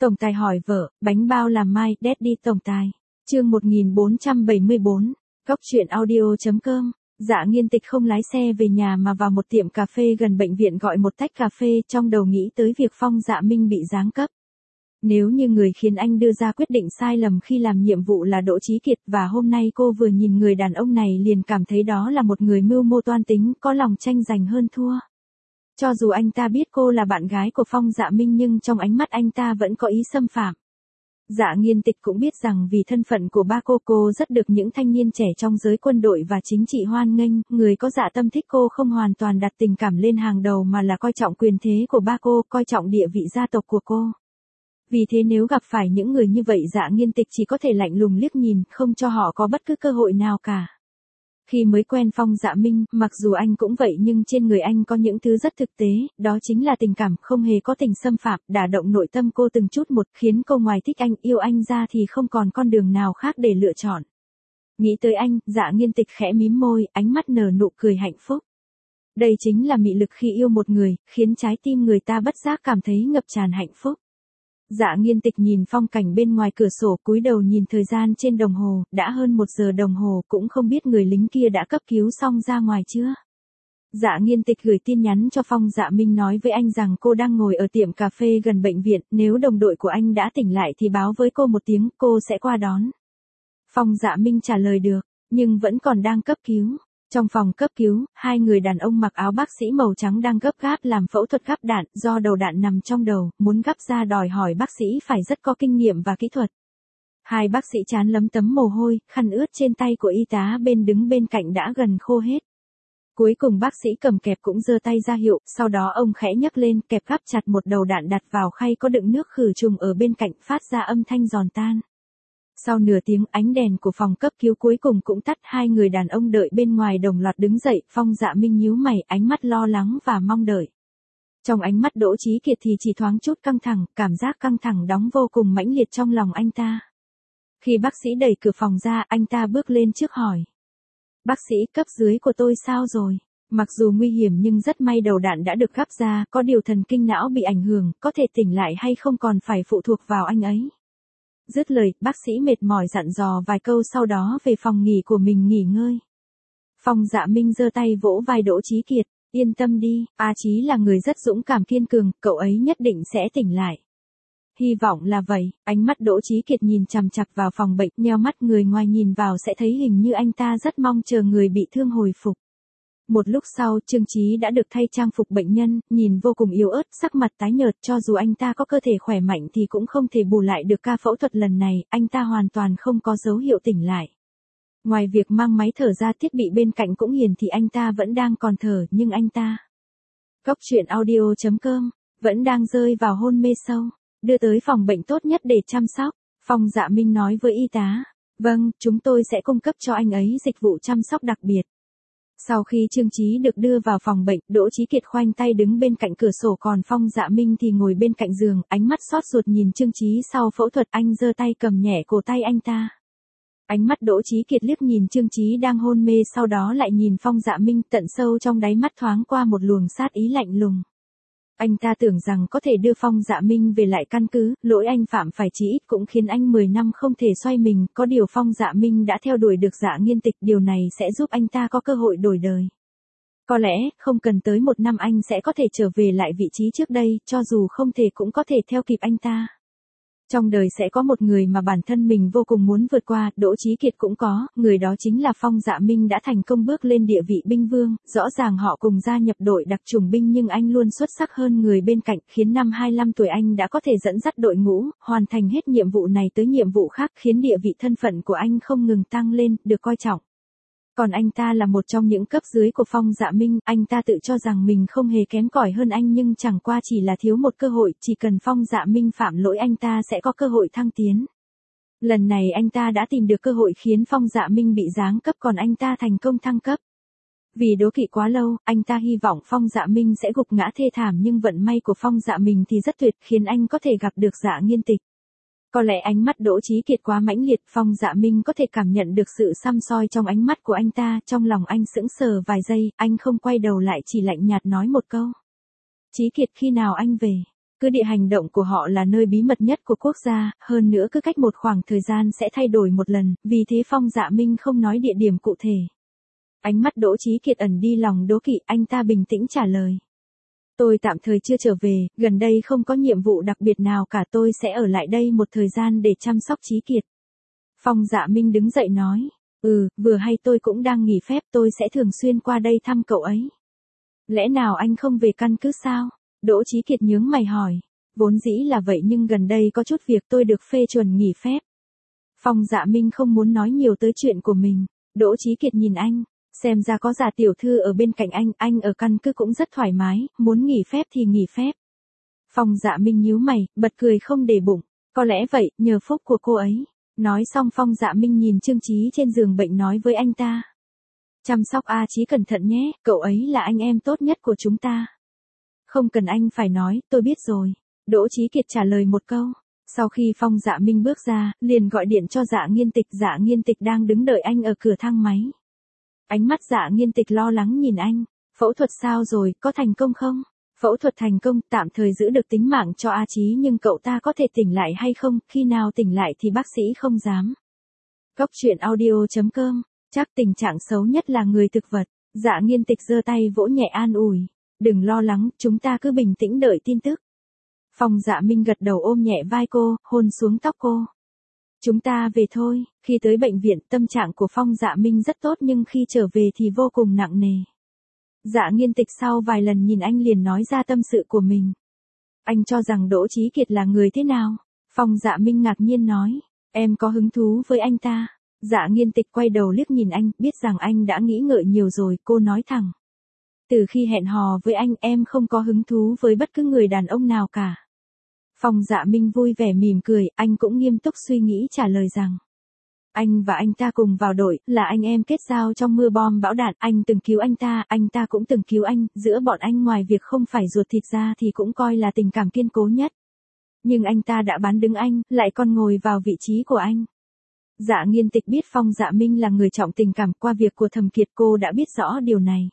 Tổng tài hỏi vợ, bánh bao làm mai, Daddy tổng tài. Chương 1474. Góc truyện audio.com. Dạ Nghiên Tịch không lái xe về nhà mà vào một tiệm cà phê gần bệnh viện gọi một tách cà phê, trong đầu nghĩ tới việc Phong Dạ Minh bị giáng cấp. Nếu như người khiến anh đưa ra quyết định sai lầm khi làm nhiệm vụ là Đỗ Chí Kiệt, và hôm nay cô vừa nhìn người đàn ông này liền cảm thấy đó là một người mưu mô toan tính, có lòng tranh giành hơn thua. Cho dù anh ta biết cô là bạn gái của Phong Dạ Minh nhưng trong ánh mắt anh ta vẫn có ý xâm phạm. Dạ Nghiên Tịch cũng biết rằng vì thân phận của ba cô rất được những thanh niên trẻ trong giới quân đội và chính trị hoan nghênh, người có dạ tâm thích cô không hoàn toàn đặt tình cảm lên hàng đầu mà là coi trọng quyền thế của ba cô, coi trọng địa vị gia tộc của cô. Vì thế nếu gặp phải những người như vậy Dạ Nghiên Tịch chỉ có thể lạnh lùng liếc nhìn, không cho họ có bất cứ cơ hội nào cả. Khi mới quen Phong Dạ Minh, mặc dù anh cũng vậy nhưng trên người anh có những thứ rất thực tế, đó chính là tình cảm, không hề có tình xâm phạm, đả động nội tâm cô từng chút một, khiến cô ngoài thích anh, yêu anh ra thì không còn con đường nào khác để lựa chọn. Nghĩ tới anh, Dạ Nghiên Tịch khẽ mím môi, ánh mắt nở nụ cười hạnh phúc. Đây chính là mị lực khi yêu một người, khiến trái tim người ta bất giác cảm thấy ngập tràn hạnh phúc. Dạ Nghiên Tịch nhìn phong cảnh bên ngoài cửa sổ, cúi đầu nhìn thời gian trên đồng hồ, đã hơn 1 giờ đồng hồ, cũng không biết người lính kia đã cấp cứu xong ra ngoài chưa. Dạ Nghiên Tịch gửi tin nhắn cho Phong Dạ Minh nói với anh rằng cô đang ngồi ở tiệm cà phê gần bệnh viện, nếu đồng đội của anh đã tỉnh lại thì báo với cô một tiếng, cô sẽ qua đón. Phong Dạ Minh trả lời được, nhưng vẫn còn đang cấp cứu. Trong phòng cấp cứu, hai người đàn ông mặc áo bác sĩ màu trắng đang gấp gáp làm phẫu thuật gắp đạn, do đầu đạn nằm trong đầu, muốn gắp ra đòi hỏi bác sĩ phải rất có kinh nghiệm và kỹ thuật. Hai bác sĩ trán lấm tấm mồ hôi, khăn ướt trên tay của y tá đứng bên cạnh đã gần khô hết. Cuối cùng bác sĩ cầm kẹp cũng giơ tay ra hiệu, sau đó ông khẽ nhấc lên, kẹp gắp chặt một đầu đạn đặt vào khay có đựng nước khử trùng ở bên cạnh, phát ra âm thanh giòn tan. Sau nửa tiếng, ánh đèn của phòng cấp cứu cuối cùng cũng tắt, hai người đàn ông đợi bên ngoài đồng loạt đứng dậy, Phong Dạ Minh nhíu mày, ánh mắt lo lắng và mong đợi. Trong ánh mắt Đỗ Chí Kiệt thì chỉ thoáng chút căng thẳng, cảm giác căng thẳng đóng vô cùng mãnh liệt trong lòng anh ta. Khi bác sĩ đẩy cửa phòng ra, anh ta bước lên trước hỏi. Bác sĩ, cấp dưới của tôi sao rồi? Mặc dù nguy hiểm nhưng rất may đầu đạn đã được gắp ra, có điều thần kinh não bị ảnh hưởng, có thể tỉnh lại hay không còn phải phụ thuộc vào anh ấy. Dứt lời, bác sĩ mệt mỏi dặn dò vài câu sau đó về phòng nghỉ của mình nghỉ ngơi. Phong Dạ Minh giơ tay vỗ vai Đỗ Chí Kiệt, yên tâm đi, A Chí là người rất dũng cảm kiên cường, cậu ấy nhất định sẽ tỉnh lại. Hy vọng là vậy, ánh mắt Đỗ Chí Kiệt nhìn chằm chằm vào phòng bệnh, nheo mắt, người ngoài nhìn vào sẽ thấy hình như anh ta rất mong chờ người bị thương hồi phục. Một lúc sau, Trương Chí đã được thay trang phục bệnh nhân, nhìn vô cùng yếu ớt, sắc mặt tái nhợt, cho dù anh ta có cơ thể khỏe mạnh thì cũng không thể bù lại được ca phẫu thuật lần này, anh ta hoàn toàn không có dấu hiệu tỉnh lại. Ngoài việc mang máy thở ra, thiết bị bên cạnh cũng hiển thị anh ta vẫn đang còn thở, nhưng anh ta, Góc truyện audio.com, vẫn đang rơi vào hôn mê sâu, đưa tới phòng bệnh tốt nhất để chăm sóc. Phong Dạ Minh nói với y tá, vâng, chúng tôi sẽ cung cấp cho anh ấy dịch vụ chăm sóc đặc biệt. Sau khi Trương Chí được đưa vào phòng bệnh, Đỗ Chí Kiệt khoanh tay đứng bên cạnh cửa sổ, còn Phong Dạ Minh thì ngồi bên cạnh giường, ánh mắt xót ruột nhìn Trương Chí. Sau phẫu thuật, anh giơ tay cầm nhẹ cổ tay anh ta. Ánh mắt Đỗ Chí Kiệt liếc nhìn Trương Chí đang hôn mê, sau đó lại nhìn Phong Dạ Minh, tận sâu trong đáy mắt thoáng qua một luồng sát ý lạnh lùng. Anh ta tưởng rằng có thể đưa Phong Dạ Minh về lại căn cứ, lỗi anh phạm phải chí ít cũng khiến anh 10 năm không thể xoay mình, có điều Phong Dạ Minh đã theo đuổi được Dạ Nghiên Tịch, điều này sẽ giúp anh ta có cơ hội đổi đời. Có lẽ, không cần tới 1 năm anh sẽ có thể trở về lại vị trí trước đây, cho dù không thể cũng có thể theo kịp anh ta. Trong đời sẽ có một người mà bản thân mình vô cùng muốn vượt qua, Đỗ Chí Kiệt cũng có, người đó chính là Phong Dạ Minh đã thành công bước lên địa vị binh vương, rõ ràng họ cùng gia nhập đội đặc chủng binh nhưng anh luôn xuất sắc hơn người bên cạnh, khiến năm 25 tuổi anh đã có thể dẫn dắt đội ngũ, hoàn thành hết nhiệm vụ này tới nhiệm vụ khác, khiến địa vị thân phận của anh không ngừng tăng lên, được coi trọng. Còn anh ta là một trong những cấp dưới của Phong Dạ Minh, anh ta tự cho rằng mình không hề kém cỏi hơn anh nhưng chẳng qua chỉ là thiếu một cơ hội, chỉ cần Phong Dạ Minh phạm lỗi anh ta sẽ có cơ hội thăng tiến. Lần này anh ta đã tìm được cơ hội khiến Phong Dạ Minh bị giáng cấp, còn anh ta thành công thăng cấp. Vì đố kỵ quá lâu, anh ta hy vọng Phong Dạ Minh sẽ gục ngã thê thảm nhưng vận may của Phong Dạ Minh thì rất tuyệt, khiến anh có thể gặp được Dạ Nghiên Tịch. Có lẽ ánh mắt Đỗ Chí Kiệt quá mãnh liệt, Phong Dạ Minh có thể cảm nhận được sự săm soi trong ánh mắt của anh ta, trong lòng anh sững sờ vài giây, anh không quay đầu lại chỉ lạnh nhạt nói một câu. Chí Kiệt, khi nào anh về? Cứ địa hành động của họ là nơi bí mật nhất của quốc gia, hơn nữa cứ cách một khoảng thời gian sẽ thay đổi một lần, vì thế Phong Dạ Minh không nói địa điểm cụ thể. Ánh mắt Đỗ Chí Kiệt ẩn đi lòng đố kỵ, anh ta bình tĩnh trả lời. Tôi tạm thời chưa trở về, gần đây không có nhiệm vụ đặc biệt nào cả, tôi sẽ ở lại đây một thời gian để chăm sóc Chí Kiệt. Phong Dạ Minh đứng dậy nói, vừa hay tôi cũng đang nghỉ phép, tôi sẽ thường xuyên qua đây thăm cậu ấy. Lẽ nào anh không về căn cứ sao? Đỗ Chí Kiệt nhướng mày hỏi. Vốn dĩ là vậy nhưng gần đây có chút việc tôi được phê chuẩn nghỉ phép. Phong Dạ Minh không muốn nói nhiều tới chuyện của mình. Đỗ Chí Kiệt nhìn anh, xem ra có Dạ tiểu thư ở bên cạnh anh ở căn cứ cũng rất thoải mái, muốn nghỉ phép thì nghỉ phép. Phong Dạ Minh nhíu mày, bật cười không để bụng, có lẽ vậy, nhờ phúc của cô ấy. Nói xong Phong Dạ Minh nhìn Trương Chí trên giường bệnh nói với anh ta. Chăm sóc A Chí cẩn thận nhé, cậu ấy là anh em tốt nhất của chúng ta. Không cần anh phải nói, tôi biết rồi. Đỗ Chí Kiệt trả lời một câu. Sau khi Phong Dạ Minh bước ra, liền gọi điện cho Dạ Nghiên Tịch đang đứng đợi anh ở cửa thang máy. Ánh mắt Dạ Nghiên Tịch lo lắng nhìn anh. Phẫu thuật sao rồi, có thành công không? Phẫu thuật thành công, tạm thời giữ được tính mạng cho A Chí nhưng cậu ta có thể tỉnh lại hay không, khi nào tỉnh lại thì bác sĩ không dám. Cóc truyện audio.com, chắc tình trạng xấu nhất là người thực vật. Dạ Nghiên Tịch giơ tay vỗ nhẹ an ủi. Đừng lo lắng, chúng ta cứ bình tĩnh đợi tin tức. Phong Dạ Minh gật đầu ôm nhẹ vai cô, hôn xuống tóc cô. Chúng ta về thôi. Khi tới bệnh viện, tâm trạng của Phong Dạ Minh rất tốt nhưng khi trở về thì vô cùng nặng nề. Dạ Nghiên Tịch sau vài lần nhìn anh liền nói ra tâm sự của mình. Anh cho rằng Đỗ Chí Kiệt là người thế nào? Phong Dạ Minh ngạc nhiên nói. Em có hứng thú với anh ta. Dạ Nghiên Tịch quay đầu liếc nhìn anh, biết rằng anh đã nghĩ ngợi nhiều rồi, cô nói thẳng. Từ khi hẹn hò với anh, em không có hứng thú với bất cứ người đàn ông nào cả. Phong Dạ Minh vui vẻ mỉm cười, anh cũng nghiêm túc suy nghĩ trả lời rằng. Anh và anh ta cùng vào đội, là anh em kết giao trong mưa bom bão đạn, anh từng cứu anh ta cũng từng cứu anh, giữa bọn anh ngoài việc không phải ruột thịt ra thì cũng coi là tình cảm kiên cố nhất. Nhưng anh ta đã bán đứng anh, lại còn ngồi vào vị trí của anh. Dạ Nghiên Tịch biết Phong Dạ Minh là người trọng tình cảm, qua việc của Thẩm Kiệt cô đã biết rõ điều này.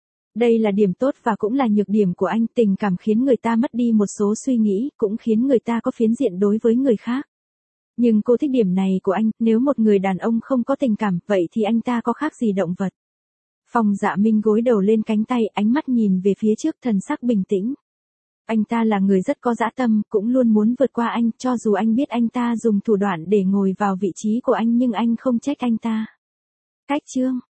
Đây là điểm tốt và cũng là nhược điểm của anh, tình cảm khiến người ta mất đi một số suy nghĩ, cũng khiến người ta có phiến diện đối với người khác. Nhưng cô thích điểm này của anh, nếu một người đàn ông không có tình cảm, vậy thì anh ta có khác gì động vật. Phong Dạ Minh gối đầu lên cánh tay, ánh mắt nhìn về phía trước, thần sắc bình tĩnh. Anh ta là người rất có dã tâm, cũng luôn muốn vượt qua anh, cho dù anh biết anh ta dùng thủ đoạn để ngồi vào vị trí của anh nhưng anh không trách anh ta. Cách chương